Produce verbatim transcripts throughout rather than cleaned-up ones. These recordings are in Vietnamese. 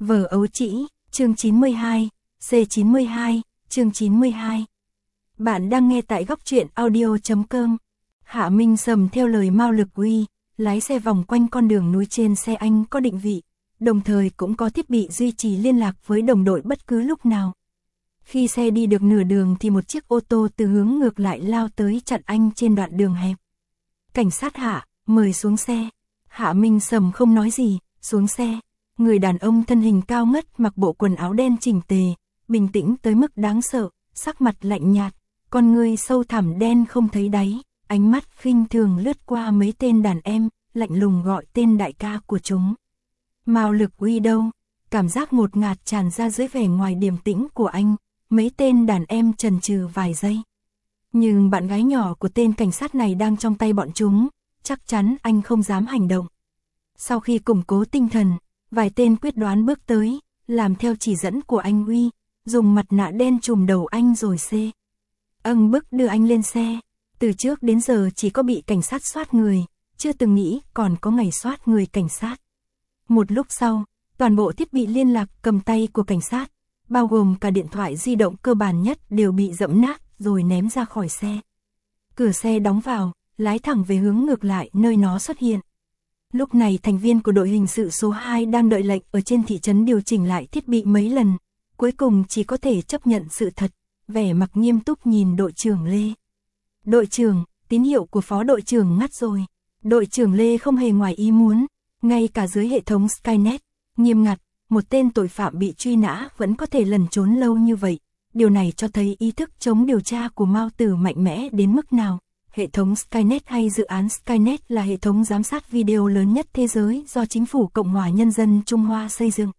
Vở ấu trĩ, chương chín mươi hai, C chín mươi hai, chương chín mươi hai. Bạn đang nghe tại góc truyện audio chấm com. Hạ Minh Sầm theo lời Mao Lực Uy, lái xe vòng quanh con đường núi. Trên xe anh có định vị, đồng thời cũng có thiết bị duy trì liên lạc với đồng đội bất cứ lúc nào. Khi xe đi được nửa đường thì một chiếc ô tô từ hướng ngược lại lao tới chặn anh trên đoạn đường hẹp. Cảnh sát Hạ, mời xuống xe. Hạ Minh Sầm không nói gì, xuống xe. Người đàn ông thân hình cao ngất mặc bộ quần áo đen chỉnh tề, bình tĩnh tới mức đáng sợ, sắc mặt lạnh nhạt, con ngươi sâu thẳm đen không thấy đáy, ánh mắt khinh thường lướt qua mấy tên đàn em, lạnh lùng gọi tên đại ca của chúng. Mao Lực Uy đâu? Cảm giác ngột ngạt tràn ra dưới vẻ ngoài điềm tĩnh của anh, mấy tên đàn em chần chừ vài giây. Nhưng bạn gái nhỏ của tên cảnh sát này đang trong tay bọn chúng, chắc chắn anh không dám hành động. Sau khi củng cố tinh thần, vài tên quyết đoán bước tới, làm theo chỉ dẫn của anh Uy, dùng mặt nạ đen trùm đầu anh rồi xê. Âng bức đưa anh lên xe. Từ trước đến giờ chỉ có bị cảnh sát soát người, chưa từng nghĩ còn có ngày soát người cảnh sát. Một lúc sau, toàn bộ thiết bị liên lạc cầm tay của cảnh sát, bao gồm cả điện thoại di động cơ bản nhất đều bị dẫm nát rồi ném ra khỏi xe. Cửa xe đóng vào, lái thẳng về hướng ngược lại nơi nó xuất hiện. Lúc này thành viên của đội hình sự số hai đang đợi lệnh ở trên thị trấn điều chỉnh lại thiết bị mấy lần, cuối cùng chỉ có thể chấp nhận sự thật, vẻ mặt nghiêm túc nhìn đội trưởng Lê. Đội trưởng, tín hiệu của phó đội trưởng ngắt rồi. Đội trưởng Lê không hề ngoài ý muốn, ngay cả dưới hệ thống Skynet, nghiêm ngặt, một tên tội phạm bị truy nã vẫn có thể lẩn trốn lâu như vậy. Điều này cho thấy ý thức chống điều tra của Mao Tử mạnh mẽ đến mức nào. Hệ thống Skynet hay dự án Skynet là hệ thống giám sát video lớn nhất thế giới do Chính phủ Cộng hòa Nhân dân Trung Hoa xây dựng.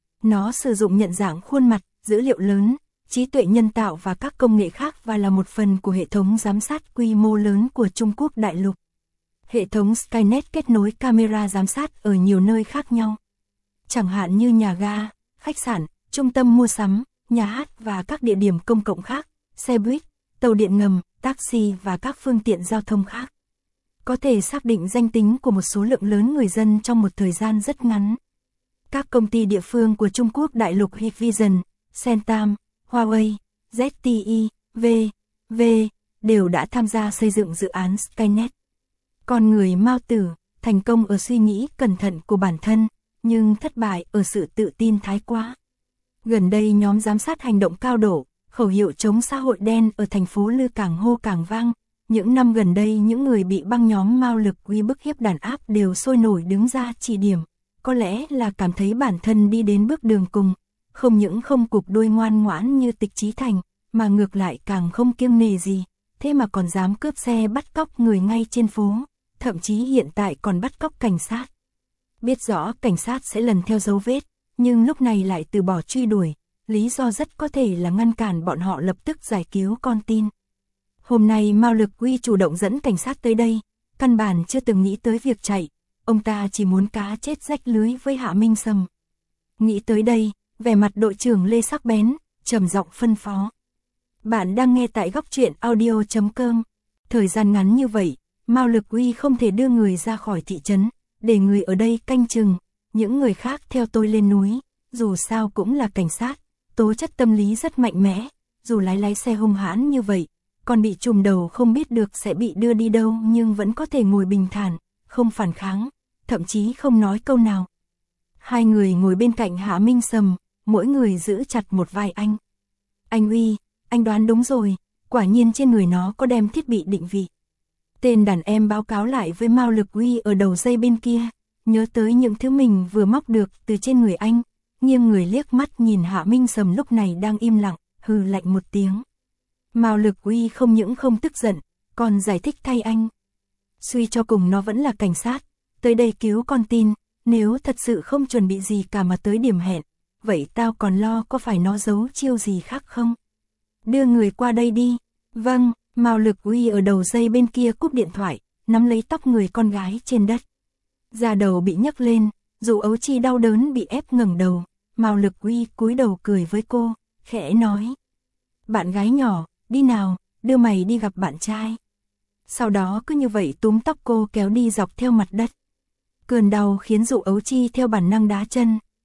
Nó sử dụng nhận dạng khuôn mặt, dữ liệu lớn, trí tuệ nhân tạo và các công nghệ khác và là một phần của hệ thống giám sát quy mô lớn của Trung Quốc đại lục. Hệ thống Skynet kết nối camera giám sát ở nhiều nơi khác nhau. Chẳng hạn như nhà ga, khách sạn, trung tâm mua sắm, nhà hát và các địa điểm công cộng khác, xe buýt, tàu điện ngầm, taxi và các phương tiện giao thông khác. Có thể xác định danh tính của một số lượng lớn người dân trong một thời gian rất ngắn. Các công ty địa phương của Trung Quốc đại lục Hikvision, Centam, Huawei, Z T E, V, V đều đã tham gia xây dựng dự án Skynet. Con người Mao Tử thành công ở suy nghĩ cẩn thận của bản thân, nhưng thất bại ở sự tự tin thái quá. Gần đây nhóm giám sát hành động cao độ, khẩu hiệu chống xã hội đen ở thành phố Lư càng hô càng vang. Những năm gần đây những người bị băng nhóm Mao Lực Uy bức hiếp đàn áp đều sôi nổi đứng ra chỉ điểm. Có lẽ là cảm thấy bản thân đi đến bước đường cùng, không những không cụp đuôi ngoan ngoãn như Tịch Chí Thành, mà ngược lại càng không kiêng nề gì, thế mà còn dám cướp xe bắt cóc người ngay trên phố, thậm chí hiện tại còn bắt cóc cảnh sát. Biết rõ cảnh sát sẽ lần theo dấu vết, nhưng lúc này lại từ bỏ truy đuổi, lý do rất có thể là ngăn cản bọn họ lập tức giải cứu con tin. Hôm nay Mao Lực Uy chủ động dẫn cảnh sát tới đây, căn bản chưa từng nghĩ tới việc chạy, ông ta chỉ muốn cá chết rách lưới với Hạ Minh Sầm. Nghĩ tới đây, vẻ mặt đội trưởng Lê sắc bén, trầm giọng phân phó. Bạn đang nghe tại góc truyện audio chấm com. Thời gian ngắn như vậy, Mao Lực Uy không thể đưa người ra khỏi thị trấn, để người ở đây canh chừng, những người khác theo tôi lên núi, dù sao cũng là cảnh sát, tố chất tâm lý rất mạnh mẽ, dù lái lái xe hung hãn như vậy, còn bị trùm đầu không biết được sẽ bị đưa đi đâu nhưng vẫn có thể ngồi bình thản, không phản kháng, thậm chí không nói câu nào. Hai người ngồi bên cạnh Hạ Minh Sầm, mỗi người giữ chặt một vai anh. Anh Uy, anh đoán đúng rồi, quả nhiên trên người nó có đem thiết bị định vị. Tên đàn em báo cáo lại với Mao Lực Uy ở đầu dây bên kia, nhớ tới những thứ mình vừa móc được từ trên người anh, nghiêng người liếc mắt nhìn Hạ Minh Sầm lúc này đang im lặng, hừ lạnh một tiếng. Mao Lực Uy không những không tức giận, còn giải thích thay anh. Suy cho cùng nó vẫn là cảnh sát, tới đây cứu con tin, nếu thật sự không chuẩn bị gì cả mà tới điểm hẹn, vậy tao còn lo có phải nó giấu chiêu gì khác không? Đưa người qua đây đi. Vâng. Mao Lực Uy ở đầu dây bên kia cúp điện thoại, nắm lấy tóc người con gái trên đất. Da đầu bị nhấc lên, dù ấu chi đau đớn bị ép ngẩng đầu, Mao Lực Uy cúi đầu cười với cô, khẽ nói. Bạn gái nhỏ, đi nào, đưa mày đi gặp bạn trai. Sau đó cứ như vậy túm tóc cô kéo đi dọc theo mặt đất. Cơn đau khiến dụ ấu chi theo bản năng đá chân,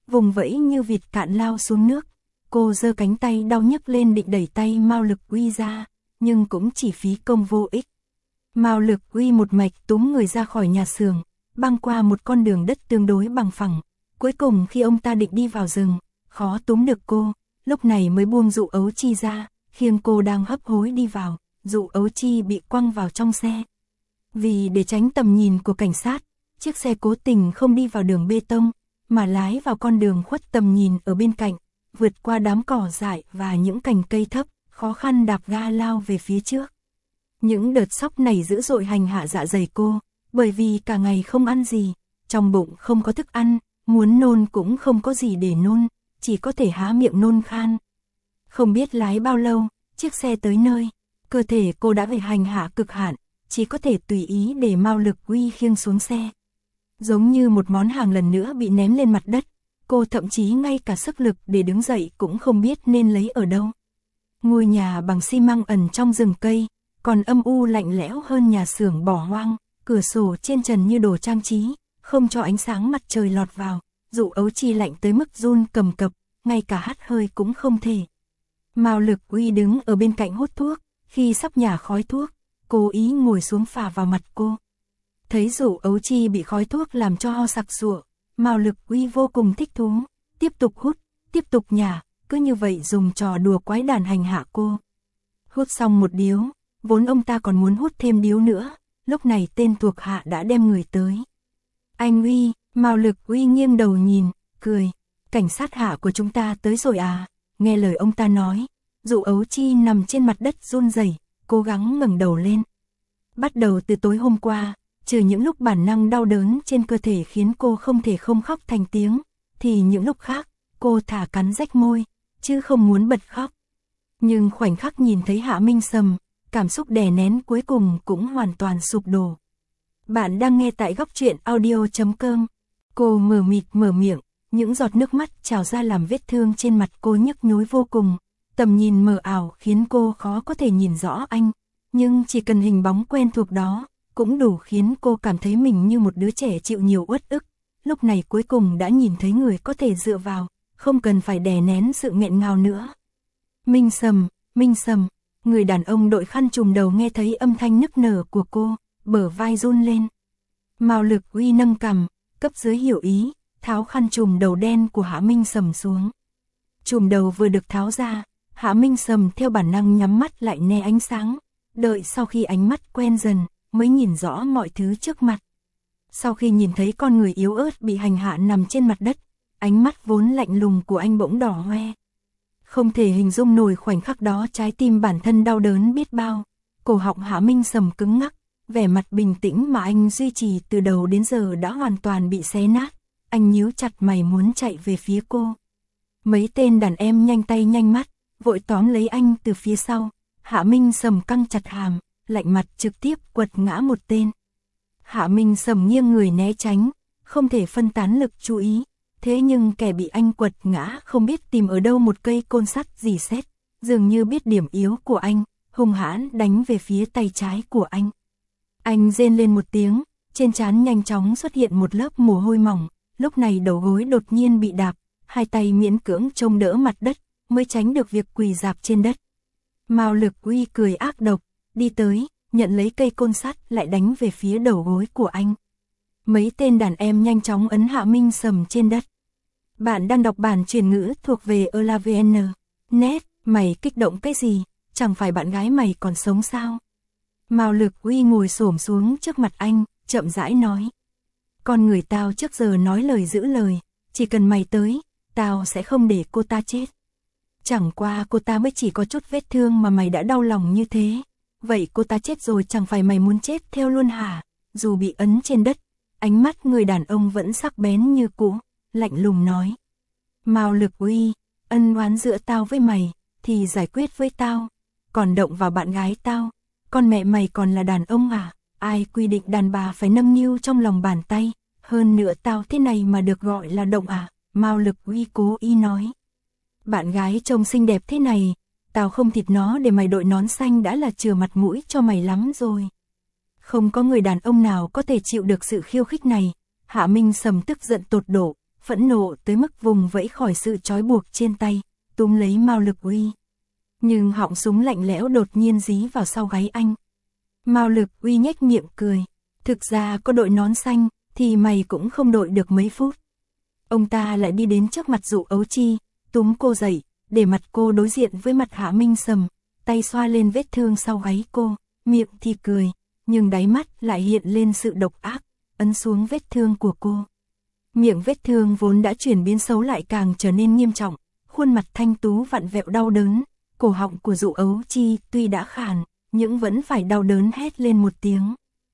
vùng vẫy như vịt cạn lao xuống nước. Cô giơ cánh tay đau nhức lên định đẩy tay Mao Lực Uy ra, nhưng cũng chỉ phí công vô ích. Mao Lực Uy một mạch túm người ra khỏi nhà xưởng, băng qua một con đường đất tương đối bằng phẳng. Cuối cùng khi ông ta định đi vào rừng, khó túm được cô, lúc này mới buông Dụ Ấu Chi ra, khiêng cô đang hấp hối đi vào. Dụ Ấu Chi bị quăng vào trong xe. Vì để tránh tầm nhìn của cảnh sát, chiếc xe cố tình không đi vào đường bê tông, mà lái vào con đường khuất tầm nhìn ở bên cạnh, vượt qua đám cỏ dại và những cành cây thấp, khó khăn đạp ga lao về phía trước. Những đợt sóc này dữ dội hành hạ dạ dày cô, bởi vì cả ngày không ăn gì, trong bụng không có thức ăn, muốn nôn cũng không có gì để nôn, chỉ có thể há miệng nôn khan. Không biết lái bao lâu, chiếc xe tới nơi, cơ thể cô đã bị hành hạ cực hạn, chỉ có thể tùy ý để Mao Lực Uy khiêng xuống xe. Giống như một món hàng lần nữa bị ném lên mặt đất, cô thậm chí ngay cả sức lực để đứng dậy cũng không biết nên lấy ở đâu. Ngôi nhà bằng xi măng ẩn trong rừng cây, còn âm u lạnh lẽo hơn nhà xưởng bỏ hoang, cửa sổ trên trần như đồ trang trí, không cho ánh sáng mặt trời lọt vào. Dụ Ấu Chi lạnh tới mức run cầm cập, ngay cả hắt hơi cũng không thể. Mao Lực Uy đứng ở bên cạnh hút thuốc, khi sắp nhả khói thuốc, cố ý ngồi xuống phả vào mặt cô. Thấy Dụ Ấu Chi bị khói thuốc làm cho ho sặc sụa, Mao Lực Uy vô cùng thích thú, tiếp tục hút, tiếp tục nhả, cứ như vậy dùng trò đùa quái đản hành hạ cô. Hút xong một điếu, vốn ông ta còn muốn hút thêm điếu nữa, lúc này tên thuộc hạ đã đem người tới. Anh Uy, Mao Lực Uy nghiêng đầu nhìn, cười, cảnh sát hạ của chúng ta tới rồi à, nghe lời ông ta nói. Dụ Ấu Chi nằm trên mặt đất run rẩy, cố gắng ngẩng đầu lên. Bắt đầu từ tối hôm qua, trừ những lúc bản năng đau đớn trên cơ thể khiến cô không thể không khóc thành tiếng, thì những lúc khác, cô thả cắn rách môi, chứ không muốn bật khóc. Nhưng khoảnh khắc nhìn thấy Hạ Minh Sầm, cảm xúc đè nén cuối cùng cũng hoàn toàn sụp đổ. Bạn đang nghe tại góc truyện audio chấm com. Cô mờ mịt mở miệng, những giọt nước mắt trào ra làm vết thương trên mặt cô nhức nhối vô cùng. Tầm nhìn mờ ảo khiến cô khó có thể nhìn rõ anh, nhưng chỉ cần hình bóng quen thuộc đó, cũng đủ khiến cô cảm thấy mình như một đứa trẻ chịu nhiều uất ức. Lúc này cuối cùng đã nhìn thấy người có thể dựa vào, không cần phải đè nén sự nghẹn ngào nữa. Minh Sầm, Minh Sầm, người đàn ông đội khăn trùm đầu nghe thấy âm thanh nức nở của cô, bờ vai run lên. Mao Lực Uy nâng cằm, cấp dưới hiểu ý, tháo khăn trùm đầu đen của Hạ Minh Sầm xuống. Trùm đầu vừa được tháo ra, Hạ Minh Sầm theo bản năng nhắm mắt lại né ánh sáng, đợi sau khi ánh mắt quen dần, mới nhìn rõ mọi thứ trước mặt. Sau khi nhìn thấy con người yếu ớt bị hành hạ nằm trên mặt đất, ánh mắt vốn lạnh lùng của anh bỗng đỏ hoe. Không thể hình dung nổi khoảnh khắc đó trái tim bản thân đau đớn biết bao. Cổ họng Hạ Minh Sầm cứng ngắc, vẻ mặt bình tĩnh mà anh duy trì từ đầu đến giờ đã hoàn toàn bị xé nát. Anh nhíu chặt mày muốn chạy về phía cô. Mấy tên đàn em nhanh tay nhanh mắt, vội tóm lấy anh từ phía sau. Hạ Minh Sầm căng chặt hàm, lạnh mặt trực tiếp quật ngã một tên. Hạ Minh Sầm nghiêng người né tránh, không thể phân tán lực chú ý. Thế nhưng kẻ bị anh quật ngã không biết tìm ở đâu một cây côn sắt rỉ sét, dường như biết điểm yếu của anh, hung hãn đánh về phía tay trái của anh. Anh rên lên một tiếng, trên trán nhanh chóng xuất hiện một lớp mồ hôi mỏng, lúc này đầu gối đột nhiên bị đạp, hai tay miễn cưỡng trông đỡ mặt đất, mới tránh được việc quỳ rạp trên đất. Mao Lực Uy cười ác độc, đi tới, nhận lấy cây côn sắt lại đánh về phía đầu gối của anh. Mấy tên đàn em nhanh chóng ấn Hạ Minh Sầm trên đất. Bạn đang đọc bản truyền ngữ thuộc về elavn chấm net, mày kích động cái gì, chẳng phải bạn gái mày còn sống sao? Mao Lực Uy ngồi xổm xuống trước mặt anh, chậm rãi nói. Con người tao trước giờ nói lời giữ lời, chỉ cần mày tới, tao sẽ không để cô ta chết. Chẳng qua cô ta mới chỉ có chút vết thương mà mày đã đau lòng như thế. Vậy cô ta chết rồi chẳng phải mày muốn chết theo luôn hả? Dù bị ấn trên đất, ánh mắt người đàn ông vẫn sắc bén như cũ, lạnh lùng nói. Mao Lực Uy, ân oán giữa tao với mày, thì giải quyết với tao. Còn động vào bạn gái tao, con mẹ mày còn là đàn ông à? Ai quy định đàn bà phải nâng niu trong lòng bàn tay, hơn nữa tao thế này mà được gọi là động à? Mao Lực Uy cố ý nói. Bạn gái trông xinh đẹp thế này, tao không thịt nó để mày đội nón xanh đã là chừa mặt mũi cho mày lắm rồi. Không có người đàn ông nào có thể chịu được sự khiêu khích này. Hạ Minh Sầm tức giận tột độ, phẫn nộ tới mức vùng vẫy khỏi sự trói buộc trên tay, túm lấy Mao Lực Uy. Nhưng họng súng lạnh lẽo đột nhiên dí vào sau gáy anh. Mao Lực Uy nhếch miệng cười, thực ra có đội nón xanh, thì mày cũng không đội được mấy phút. Ông ta lại đi đến trước mặt Dụ Ấu Chi, túm cô dậy, để mặt cô đối diện với mặt Hạ Minh Sầm, tay xoa lên vết thương sau gáy cô, miệng thì cười, nhưng đáy mắt lại hiện lên sự độc ác, ấn xuống vết thương của cô. Miệng vết thương vốn đã chuyển biến xấu lại càng trở nên nghiêm trọng, khuôn mặt thanh tú vặn vẹo đau đớn, cổ họng của Dụ Ấu Chi tuy đã khàn, nhưng vẫn phải đau đớn hét lên một tiếng.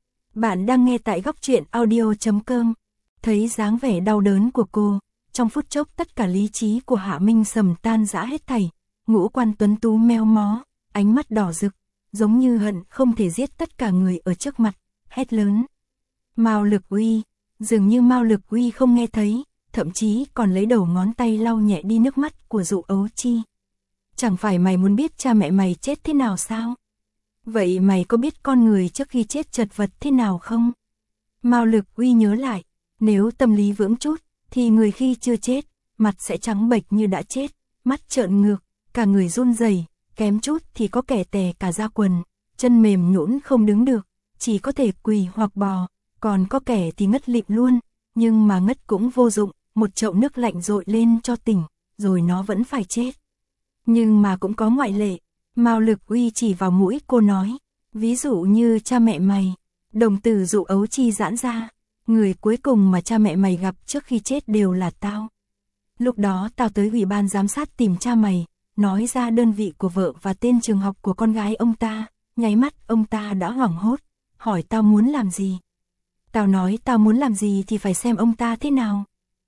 Bạn đang nghe tại góc truyện audio chấm com. Thấy dáng vẻ đau đớn của cô, trong phút chốc tất cả lý trí của Hạ Minh Sầm tan rã hết thảy, ngũ quan tuấn tú meo mó, ánh mắt đỏ rực, giống như hận không thể giết tất cả người ở trước mặt, hét lớn. Mao Lực Uy, dường như Mao Lực Uy không nghe thấy, thậm chí còn lấy đầu ngón tay lau nhẹ đi nước mắt của Dụ Ấu Chi. Chẳng phải mày muốn biết cha mẹ mày chết thế nào sao? Vậy mày có biết con người trước khi chết chật vật thế nào không? Mao Lực Uy nhớ lại, nếu tâm lý vững chút, thì người khi chưa chết, mặt sẽ trắng bệch như đã chết, mắt trợn ngược, cả người run rẩy, kém chút thì có kẻ tè cả da quần, chân mềm nhũn không đứng được, chỉ có thể quỳ hoặc bò, còn có kẻ thì ngất lịm luôn, nhưng mà ngất cũng vô dụng, một chậu nước lạnh dội lên cho tỉnh, rồi nó vẫn phải chết. Nhưng mà cũng có ngoại lệ, Mao Lực Uy chỉ vào mũi cô nói, ví dụ như cha mẹ mày. Đồng tử Dụ Ấu Chi giãn ra, người cuối cùng mà cha mẹ mày gặp trước khi chết đều là tao. Lúc đó tao tới ủy ban giám sát tìm cha mày, nói ra đơn vị của vợ và tên trường học của con gái ông ta, nháy mắt ông ta đã hoảng hốt, hỏi tao muốn làm gì. Tao nói tao muốn làm gì thì phải xem ông ta thế nào.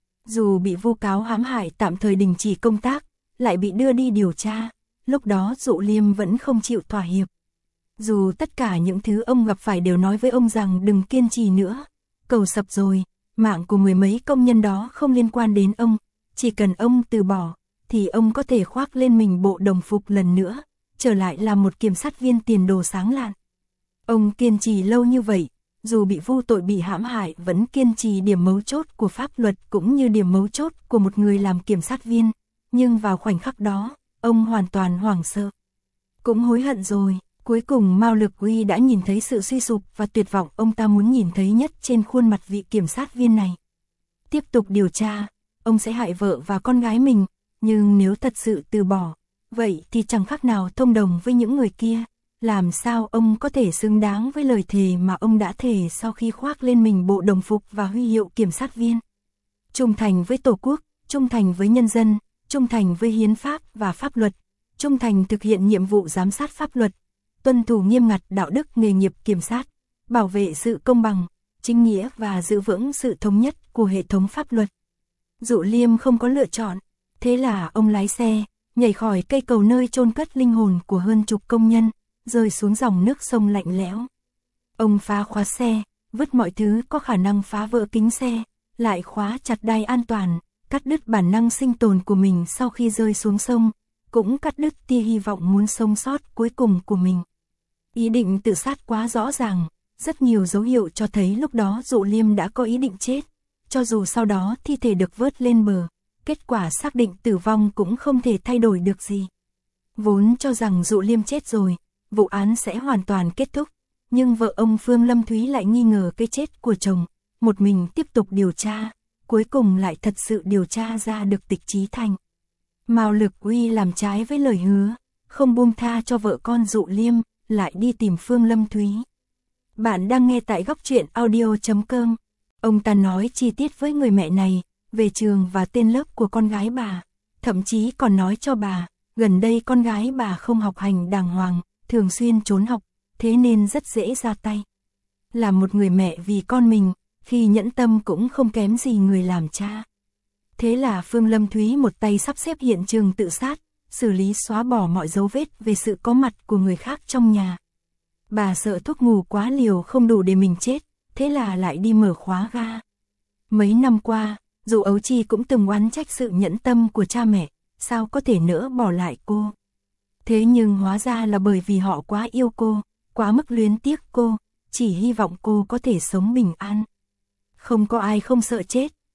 Dù bị vu cáo hãm hại tạm thời đình chỉ công tác, lại bị đưa đi điều tra, lúc đó Dụ Liêm vẫn không chịu thỏa hiệp. Dù tất cả những thứ ông gặp phải đều nói với ông rằng đừng kiên trì nữa, cầu sập rồi, mạng của mười mấy công nhân đó không liên quan đến ông, chỉ cần ông từ bỏ, thì ông có thể khoác lên mình bộ đồng phục lần nữa, trở lại làm một kiểm sát viên tiền đồ sáng lạn. Ông kiên trì lâu như vậy, dù bị vu tội bị hãm hại vẫn kiên trì điểm mấu chốt của pháp luật cũng như điểm mấu chốt của một người làm kiểm sát viên, nhưng vào khoảnh khắc đó, ông hoàn toàn hoảng sợ. Cũng hối hận rồi. Cuối cùng Mao Lực Uy đã nhìn thấy sự suy sụp và tuyệt vọng ông ta muốn nhìn thấy nhất trên khuôn mặt vị kiểm sát viên này. Tiếp tục điều tra, ông sẽ hại vợ và con gái mình, nhưng nếu thật sự từ bỏ, vậy thì chẳng khác nào thông đồng với những người kia. Làm sao ông có thể xứng đáng với lời thề mà ông đã thề sau khi khoác lên mình bộ đồng phục và huy hiệu kiểm sát viên? Trung thành với Tổ quốc, trung thành với nhân dân, trung thành với hiến pháp và pháp luật, trung thành thực hiện nhiệm vụ giám sát pháp luật, tuân thủ nghiêm ngặt đạo đức nghề nghiệp kiểm sát, bảo vệ sự công bằng, chính nghĩa và giữ vững sự thống nhất của hệ thống pháp luật. Dụ Liêm không có lựa chọn, thế là ông lái xe, nhảy khỏi cây cầu nơi chôn cất linh hồn của hơn chục công nhân, rơi xuống dòng nước sông lạnh lẽo. Ông phá khóa xe, vứt mọi thứ có khả năng phá vỡ kính xe, lại khóa chặt đai an toàn, cắt đứt bản năng sinh tồn của mình sau khi rơi xuống sông, cũng cắt đứt tia hy vọng muốn sống sót cuối cùng của mình. Ý định tự sát quá rõ ràng, rất nhiều dấu hiệu cho thấy lúc đó Dụ Liêm đã có ý định chết, cho dù sau đó thi thể được vớt lên bờ, kết quả xác định tử vong cũng không thể thay đổi được gì. Vốn cho rằng Dụ Liêm chết rồi, vụ án sẽ hoàn toàn kết thúc, nhưng vợ ông Phương Lâm Thúy lại nghi ngờ cái chết của chồng, một mình tiếp tục điều tra, cuối cùng lại thật sự điều tra ra được Tịch Chí Thành. Mao Lực Uy làm trái với lời hứa, không buông tha cho vợ con Dụ Liêm, lại đi tìm Phương Lâm Thúy. Bạn đang nghe tại góc truyện audio chấm com. Ông ta nói chi tiết với người mẹ này, về trường và tên lớp của con gái bà, thậm chí còn nói cho bà, gần đây con gái bà không học hành đàng hoàng, thường xuyên trốn học, thế nên rất dễ ra tay. Là một người mẹ vì con mình, khi nhẫn tâm cũng không kém gì người làm cha. Thế là Phương Lâm Thúy một tay sắp xếp hiện trường tự sát, xử lý xóa bỏ mọi dấu vết về sự có mặt của người khác trong nhà. Bà sợ thuốc ngủ quá liều không đủ để mình chết, thế là lại đi mở khóa ga. Mấy năm qua, Dụ Ấu Chi cũng từng oán trách sự nhẫn tâm của cha mẹ, sao có thể nỡ bỏ lại cô. Thế nhưng hóa ra là bởi vì họ quá yêu cô, quá mức luyến tiếc cô, chỉ hy vọng cô có thể sống bình an. Không có ai không sợ chết,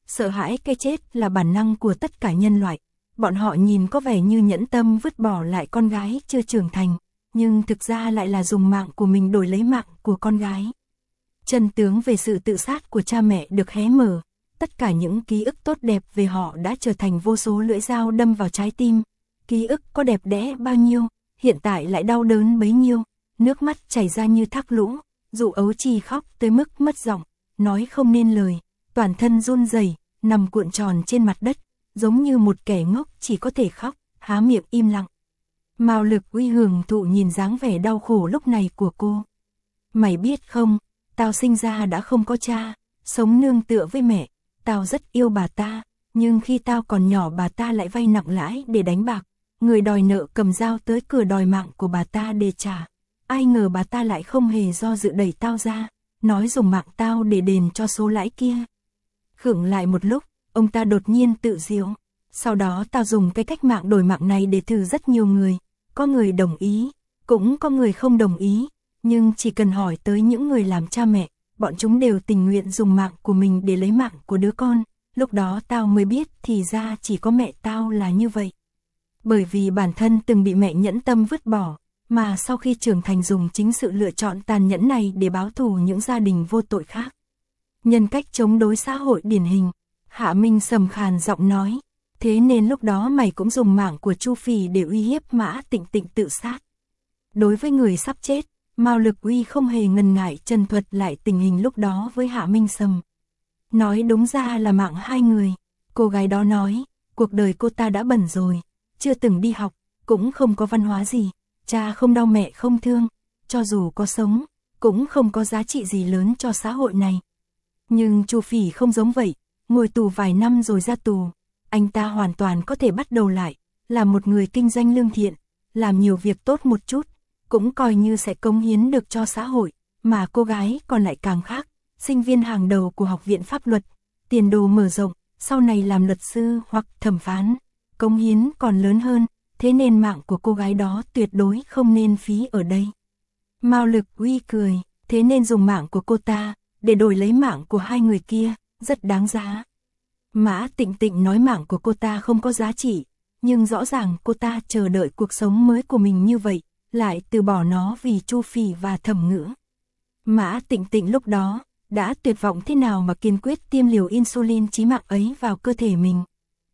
Sợ hãi cái chết là bản năng của tất cả nhân loại. Bọn họ nhìn có vẻ như nhẫn tâm vứt bỏ lại con gái chưa trưởng thành, nhưng thực ra lại là dùng mạng của mình đổi lấy mạng của con gái. Chân tướng về sự tự sát của cha mẹ được hé mở, tất cả những ký ức tốt đẹp về họ đã trở thành vô số lưỡi dao đâm vào trái tim. Ký ức có đẹp đẽ bao nhiêu, hiện tại lại đau đớn bấy nhiêu, nước mắt chảy ra như thác lũ, Dụ Ấu Chi khóc tới mức mất giọng, nói không nên lời, toàn thân run rẩy, nằm cuộn tròn trên mặt đất, giống như một kẻ ngốc chỉ có thể khóc, há miệng im lặng. Mao Lực Uy hưởng thụ nhìn dáng vẻ đau khổ lúc này của cô. Mày biết không, tao sinh ra đã không có cha, sống nương tựa với mẹ, tao rất yêu bà ta, nhưng khi tao còn nhỏ bà ta lại vay nặng lãi để đánh bạc, người đòi nợ cầm dao tới cửa đòi mạng của bà ta để trả. Ai ngờ bà ta lại không hề do dự đẩy tao ra, nói dùng mạng tao để đền cho số lãi kia. Khựng lại một lúc, ông ta đột nhiên tự diễu. Sau đó tao dùng cái cách mạng đổi mạng này để thử rất nhiều người, có người đồng ý, cũng có người không đồng ý, nhưng chỉ cần hỏi tới những người làm cha mẹ, bọn chúng đều tình nguyện dùng mạng của mình để lấy mạng của đứa con. Lúc đó tao mới biết thì ra chỉ có mẹ tao là như vậy. Bởi vì bản thân từng bị mẹ nhẫn tâm vứt bỏ, mà sau khi trưởng thành dùng chính sự lựa chọn tàn nhẫn này để báo thù những gia đình vô tội khác. Nhân cách chống đối xã hội điển hình, Hạ Minh Sầm khàn giọng nói, thế nên lúc đó mày cũng dùng mạng của Chu Phỉ để uy hiếp Mã Tịnh Tịnh tự sát. Đối với người sắp chết, Mao Lực Uy không hề ngần ngại trần thuật lại tình hình lúc đó với Hạ Minh Sầm. Nói đúng ra là mạng hai người. Cô gái đó nói, cuộc đời cô ta đã bẩn rồi, chưa từng đi học, cũng không có văn hóa gì, cha không đau mẹ không thương, cho dù có sống, cũng không có giá trị gì lớn cho xã hội này. Nhưng Chu Phỉ không giống vậy, ngồi tù vài năm rồi ra tù, anh ta hoàn toàn có thể bắt đầu lại, là một người kinh doanh lương thiện, làm nhiều việc tốt một chút, cũng coi như sẽ cống hiến được cho xã hội, mà cô gái còn lại càng khác, sinh viên hàng đầu của Học viện Pháp luật, tiền đồ mở rộng, sau này làm luật sư hoặc thẩm phán, cống hiến còn lớn hơn, thế nên mạng của cô gái đó tuyệt đối không nên phí ở đây. Mao Lực Uy cười, thế nên dùng mạng của cô ta, để đổi lấy mạng của hai người kia, rất đáng giá. Mã Tịnh Tịnh nói mạng của cô ta không có giá trị, nhưng rõ ràng cô ta chờ đợi cuộc sống mới của mình như vậy, lại từ bỏ nó vì Chu Phỉ và Thẩm Ngữ. Mã Tịnh Tịnh lúc đó, đã tuyệt vọng thế nào mà kiên quyết tiêm liều insulin chí mạng ấy vào cơ thể mình.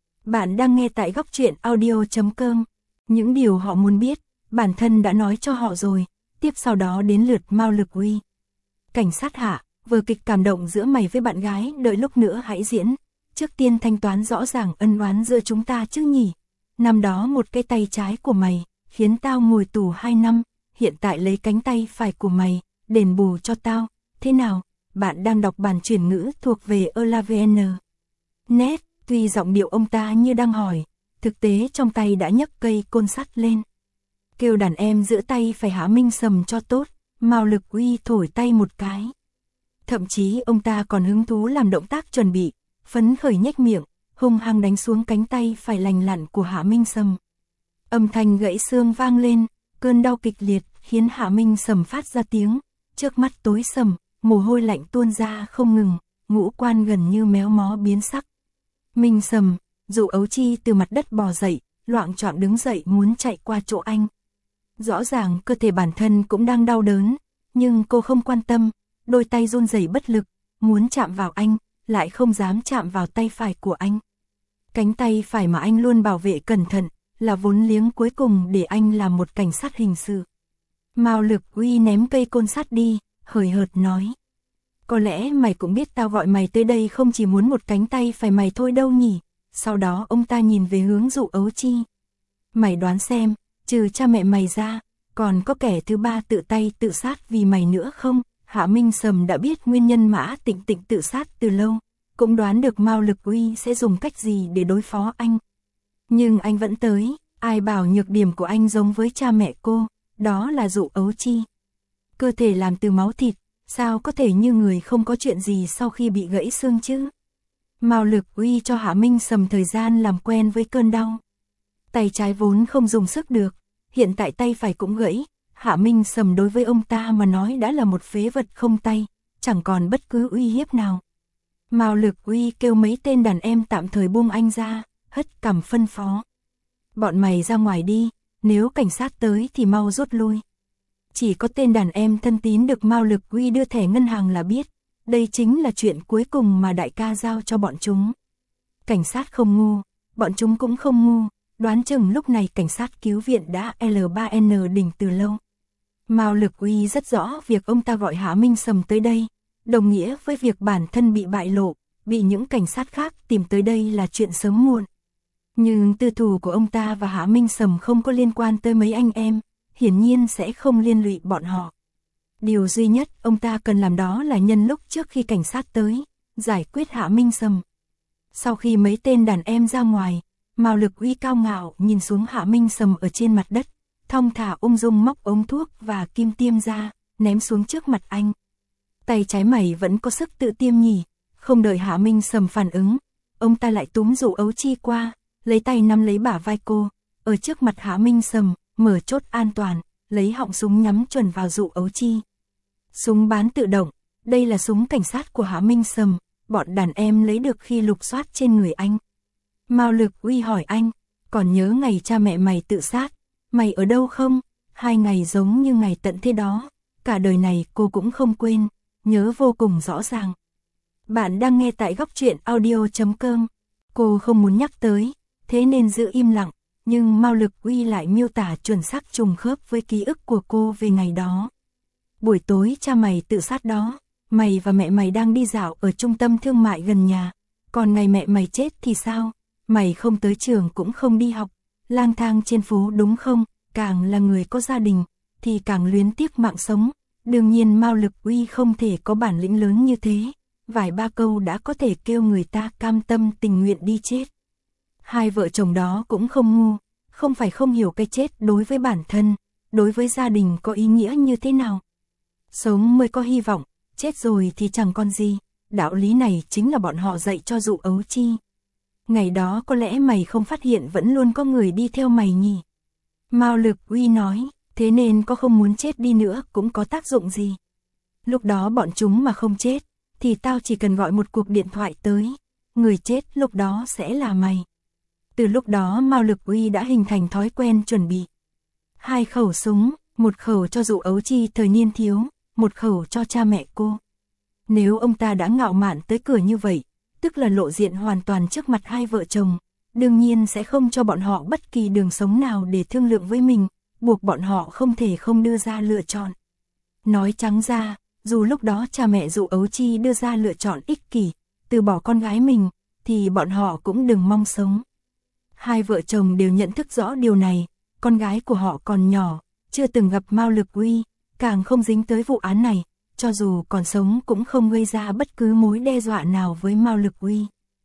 Bạn đang nghe tại góc truyện audio chấm com. Những điều họ muốn biết, bản thân đã nói cho họ rồi, tiếp sau đó đến lượt Mao Lực Uy. Cảnh sát Hạ, vở kịch cảm động giữa mày với bạn gái đợi lúc nữa hãy diễn. Trước tiên thanh toán rõ ràng ân oán giữa chúng ta chứ nhỉ. Năm đó một cái tay trái của mày, khiến tao ngồi tù hai năm, hiện tại lấy cánh tay phải của mày, đền bù cho tao. Thế nào, bạn đang đọc bản chuyển ngữ thuộc về Elavn. Net, tuy giọng điệu ông ta như đang hỏi, thực tế trong tay đã nhấc cây côn sắt lên. Kêu đàn em giữ tay phải Hạ Minh Sầm cho tốt, Mao Lực Uy thổi tay một cái. Thậm chí ông ta còn hứng thú làm động tác chuẩn bị, phấn khởi nhếch miệng, hung hăng đánh xuống cánh tay phải lành lặn của Hạ Minh Sầm. Âm thanh gãy xương vang lên, cơn đau kịch liệt khiến Hạ Minh Sầm phát ra tiếng, trước mắt tối sầm, mồ hôi lạnh tuôn ra không ngừng, ngũ quan gần như méo mó biến sắc. Minh Sầm, Dụ Ấu Chi từ mặt đất bò dậy, loạng choạng đứng dậy muốn chạy qua chỗ anh. Rõ ràng cơ thể bản thân cũng đang đau đớn, nhưng cô không quan tâm, đôi tay run rẩy bất lực, muốn chạm vào anh, lại không dám chạm vào tay phải của anh. Cánh tay phải mà anh luôn bảo vệ cẩn thận, là vốn liếng cuối cùng để anh làm một cảnh sát hình sự. Mao Lực Uy ném cây côn sắt đi, hời hợt nói. Có lẽ mày cũng biết tao gọi mày tới đây không chỉ muốn một cánh tay phải mày thôi đâu nhỉ. Sau đó ông ta nhìn về hướng Dụ Ấu Chi. Mày đoán xem, trừ cha mẹ mày ra, còn có kẻ thứ ba tự tay tự sát vì mày nữa không? Hạ Minh Sầm đã biết nguyên nhân Mã Tịnh Tịnh tự sát từ lâu, cũng đoán được Mao Lực Uy sẽ dùng cách gì để đối phó anh. Nhưng anh vẫn tới, ai bảo nhược điểm của anh giống với cha mẹ cô, đó là Dụ Ấu Chi. Cơ thể làm từ máu thịt, sao có thể như người không có chuyện gì sau khi bị gãy xương chứ? Mao Lực Uy cho Hạ Minh Sầm thời gian làm quen với cơn đau. Tay trái vốn không dùng sức được, hiện tại tay phải cũng gãy. Hạ Minh Sầm đối với ông ta mà nói đã là một phế vật không tay, chẳng còn bất cứ uy hiếp nào. Mao Lực Uy kêu mấy tên đàn em tạm thời buông anh ra, hất cằm phân phó. Bọn mày ra ngoài đi, nếu cảnh sát tới thì mau rút lui. Chỉ có tên đàn em thân tín được Mao Lực Uy đưa thẻ ngân hàng là biết, đây chính là chuyện cuối cùng mà đại ca giao cho bọn chúng. Cảnh sát không ngu, bọn chúng cũng không ngu, đoán chừng lúc này cảnh sát cứu viện đã L ba N đỉnh từ lâu. Mao Lực Uy rất rõ việc ông ta gọi Hạ Minh Sầm tới đây, đồng nghĩa với việc bản thân bị bại lộ, bị những cảnh sát khác tìm tới đây là chuyện sớm muộn. Nhưng tư thù của ông ta và Hạ Minh Sầm không có liên quan tới mấy anh em, hiển nhiên sẽ không liên lụy bọn họ. Điều duy nhất ông ta cần làm đó là nhân lúc trước khi cảnh sát tới, giải quyết Hạ Minh Sầm. Sau khi mấy tên đàn em ra ngoài, Mao Lực Uy cao ngạo nhìn xuống Hạ Minh Sầm ở trên mặt đất, thong thả ung dung móc ống thuốc và kim tiêm ra, ném xuống trước mặt anh. Tay trái mày vẫn có sức tự tiêm nhỉ, không đợi Hạ Minh Sầm phản ứng, ông ta lại túm Dụ Ấu Chi qua, lấy tay nắm lấy bả vai cô, ở trước mặt Hạ Minh Sầm, mở chốt an toàn, lấy họng súng nhắm chuẩn vào Dụ Ấu Chi. Súng bán tự động, đây là súng cảnh sát của Hạ Minh Sầm, bọn đàn em lấy được khi lục soát trên người anh. Mao Lực Uy hỏi anh, còn nhớ ngày cha mẹ mày tự sát, mày ở đâu không? Hai ngày giống như ngày tận thế đó, cả đời này cô cũng không quên, nhớ vô cùng rõ ràng. Bạn đang nghe tại góc truyện audio chấm com. Cô không muốn nhắc tới, thế nên giữ im lặng, nhưng Mao Lực Uy lại miêu tả chuẩn xác trùng khớp với ký ức của cô về ngày đó. Buổi tối cha mày tự sát đó, mày và mẹ mày đang đi dạo ở trung tâm thương mại gần nhà, còn ngày mẹ mày chết thì sao? Mày không tới trường cũng không đi học, lang thang trên phố đúng không? Càng là người có gia đình, thì càng luyến tiếc mạng sống. Đương nhiên Mao Lực Uy không thể có bản lĩnh lớn như thế, vài ba câu đã có thể kêu người ta cam tâm tình nguyện đi chết. Hai vợ chồng đó cũng không ngu, không phải không hiểu cái chết đối với bản thân, đối với gia đình có ý nghĩa như thế nào. Sống mới có hy vọng, chết rồi thì chẳng còn gì, đạo lý này chính là bọn họ dạy cho Dụ Ấu Chi. Ngày đó có lẽ mày không phát hiện vẫn luôn có người đi theo mày nhỉ? Mao Lực Uy nói, thế nên có không muốn chết đi nữa cũng có tác dụng gì. Lúc đó bọn chúng mà không chết, thì tao chỉ cần gọi một cuộc điện thoại tới, người chết lúc đó sẽ là mày. Từ lúc đó Mao Lực Uy đã hình thành thói quen chuẩn bị. Hai khẩu súng, một khẩu cho Dụ Ấu Chi thời niên thiếu, một khẩu cho cha mẹ cô. Nếu ông ta đã ngạo mạn tới cửa như vậy, tức là lộ diện hoàn toàn trước mặt hai vợ chồng, đương nhiên sẽ không cho bọn họ bất kỳ đường sống nào để thương lượng với mình, buộc bọn họ không thể không đưa ra lựa chọn. Nói trắng ra, dù lúc đó cha mẹ Dụ Ấu Chi đưa ra lựa chọn ích kỷ, từ bỏ con gái mình, thì bọn họ cũng đừng mong sống. Hai vợ chồng đều nhận thức rõ điều này, con gái của họ còn nhỏ, chưa từng gặp Mao Lực Uy, càng không dính tới vụ án này, cho dù còn sống cũng không gây ra bất cứ mối đe dọa nào với Mao Lực Uy.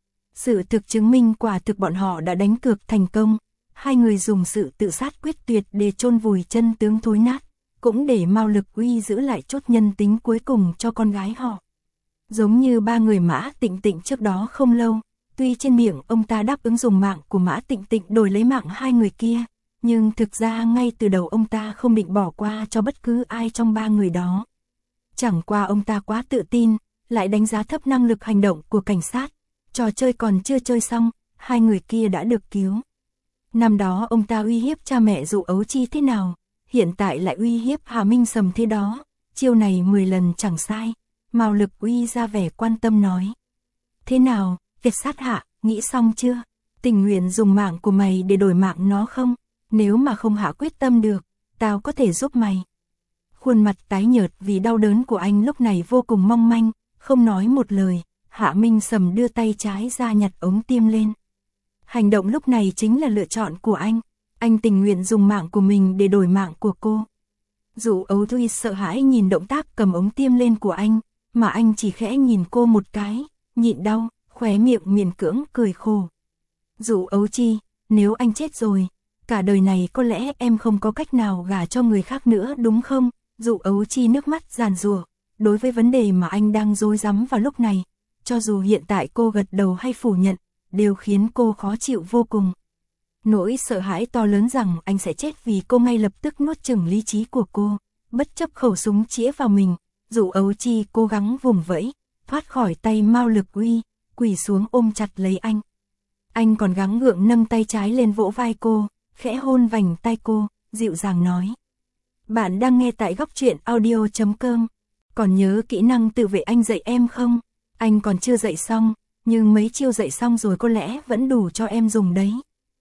Sự thực chứng minh quả thực bọn họ đã đánh cược thành công, hai người dùng sự tự sát quyết tuyệt để chôn vùi chân tướng thối nát, cũng để Mao Lực Uy giữ lại chút nhân tính cuối cùng cho con gái họ. Giống như ba người Mã Tịnh Tịnh trước đó không lâu, tuy trên miệng ông ta đáp ứng dùng mạng của Mã Tịnh Tịnh đổi lấy mạng hai người kia, nhưng thực ra ngay từ đầu ông ta không định bỏ qua cho bất cứ ai trong ba người đó. Chẳng qua ông ta quá tự tin, lại đánh giá thấp năng lực hành động của cảnh sát, trò chơi còn chưa chơi xong, hai người kia đã được cứu. Năm đó ông ta uy hiếp cha mẹ Dụ Ấu Chi thế nào, hiện tại lại uy hiếp Hạ Minh Sầm thế đó, chiêu này mười lần chẳng sai. Mao Lực Uy ra vẻ quan tâm nói. Thế nào, việc sát Hạ, nghĩ xong chưa? Tình nguyện dùng mạng của mày để đổi mạng nó không? Nếu mà không Hạ quyết tâm được, tao có thể giúp mày. Khuôn mặt tái nhợt vì đau đớn của anh lúc này vô cùng mong manh, không nói một lời. Hạ Minh Sầm đưa tay trái ra nhặt ống tiêm lên. Hành động lúc này chính là lựa chọn của anh. Anh tình nguyện dùng mạng của mình để đổi mạng của cô. Dụ Ấu Chi sợ hãi nhìn động tác cầm ống tiêm lên của anh, mà anh chỉ khẽ nhìn cô một cái, nhịn đau, khóe miệng miễn cưỡng cười khổ. Dụ Ấu Chi, nếu anh chết rồi, cả đời này có lẽ em không có cách nào gả cho người khác nữa đúng không? Dụ Ấu Chi nước mắt giàn giụa, đối với vấn đề mà anh đang rối rắm vào lúc này, cho dù hiện tại cô gật đầu hay phủ nhận, đều khiến cô khó chịu vô cùng. Nỗi sợ hãi to lớn rằng anh sẽ chết vì cô ngay lập tức nuốt chửng lý trí của cô, bất chấp khẩu súng chĩa vào mình. Dụ Ấu Chi cố gắng vùng vẫy, thoát khỏi tay Mao Lực Uy, quỳ xuống ôm chặt lấy anh. Anh còn gắng gượng nâng tay trái lên vỗ vai cô, khẽ hôn vành tai cô, dịu dàng nói. Bạn đang nghe tại góc truyện audio chấm com. Còn nhớ kỹ năng tự vệ anh dạy em không? Anh còn chưa dạy xong, nhưng mấy chiêu dạy xong rồi có lẽ vẫn đủ cho em dùng đấy.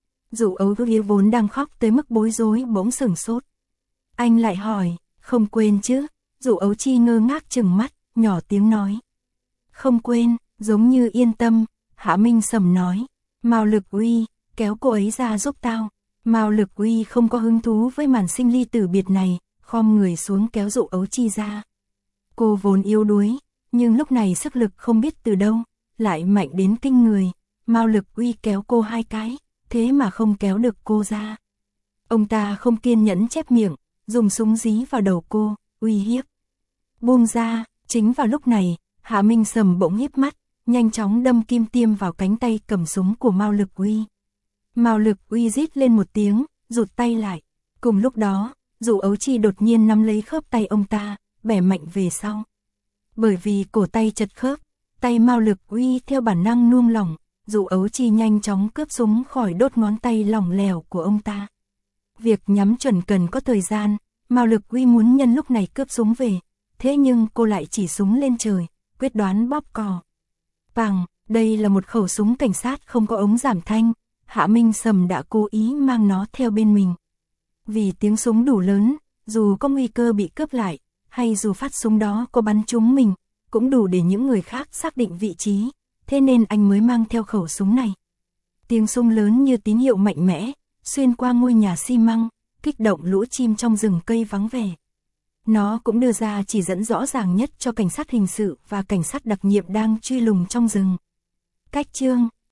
Dụ Ấu Vía vốn đang khóc tới mức bối rối bỗng sửng sốt. Anh lại hỏi, không quên chứ? Dụ Ấu Chi ngơ ngác trừng mắt, nhỏ tiếng nói. Không quên, giống như yên tâm, Hạ Minh Sầm nói. Mao Lực Uy, kéo cô ấy ra giúp tao. Mao Lực Uy không có hứng thú với màn sinh ly tử biệt này, khom người xuống kéo Dụ Ấu Chi ra. Cô vốn yếu đuối, nhưng lúc này sức lực không biết từ đâu, lại mạnh đến kinh người. Mao Lực Uy kéo cô hai cái, thế mà không kéo được cô ra. Ông ta không kiên nhẫn chép miệng, dùng súng dí vào đầu cô, uy hiếp. Buông ra, chính vào lúc này, Hạ Minh Sầm bỗng híp mắt, nhanh chóng đâm kim tiêm vào cánh tay cầm súng của Mao Lực Uy. Mao Lực Uy rít lên một tiếng, rụt tay lại. Cùng lúc đó, Dụ Ấu Chi đột nhiên nắm lấy khớp tay ông ta, bẻ mạnh về sau. Bởi vì cổ tay chật khớp, tay Mao Lực Uy theo bản năng nuông lỏng, Dụ Ấu Chi nhanh chóng cướp súng khỏi đốt ngón tay lỏng lẻo của ông ta. Việc nhắm chuẩn cần có thời gian, Mao Lực Uy muốn nhân lúc này cướp súng về, thế nhưng cô lại chỉ súng lên trời, quyết đoán bóp cò. Pằng, đây là một khẩu súng cảnh sát không có ống giảm thanh, Hạ Minh Sầm đã cố ý mang nó theo bên mình. Vì tiếng súng đủ lớn, dù có nguy cơ bị cướp lại, hay dù phát súng đó có bắn trúng mình, cũng đủ để những người khác xác định vị trí, thế nên anh mới mang theo khẩu súng này. Tiếng súng lớn như tín hiệu mạnh mẽ, xuyên qua ngôi nhà xi măng, kích động lũ chim trong rừng cây vắng vẻ. Nó cũng đưa ra chỉ dẫn rõ ràng nhất cho cảnh sát hình sự và cảnh sát đặc nhiệm đang truy lùng trong rừng. Cách chương